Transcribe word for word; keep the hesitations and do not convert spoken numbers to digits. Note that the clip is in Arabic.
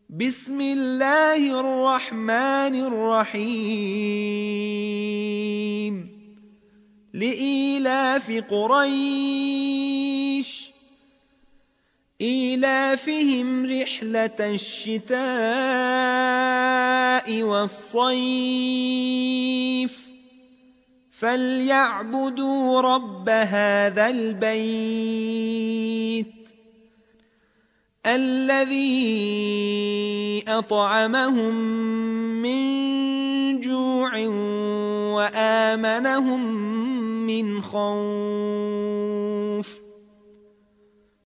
بسم الله الرحمن الرحيم لإيلاف قريش إيلافهم رحلة الشتاء والصيف فليعبدوا رب هذا البيت الذي أطعمهم من جوع وآمنهم من خوف.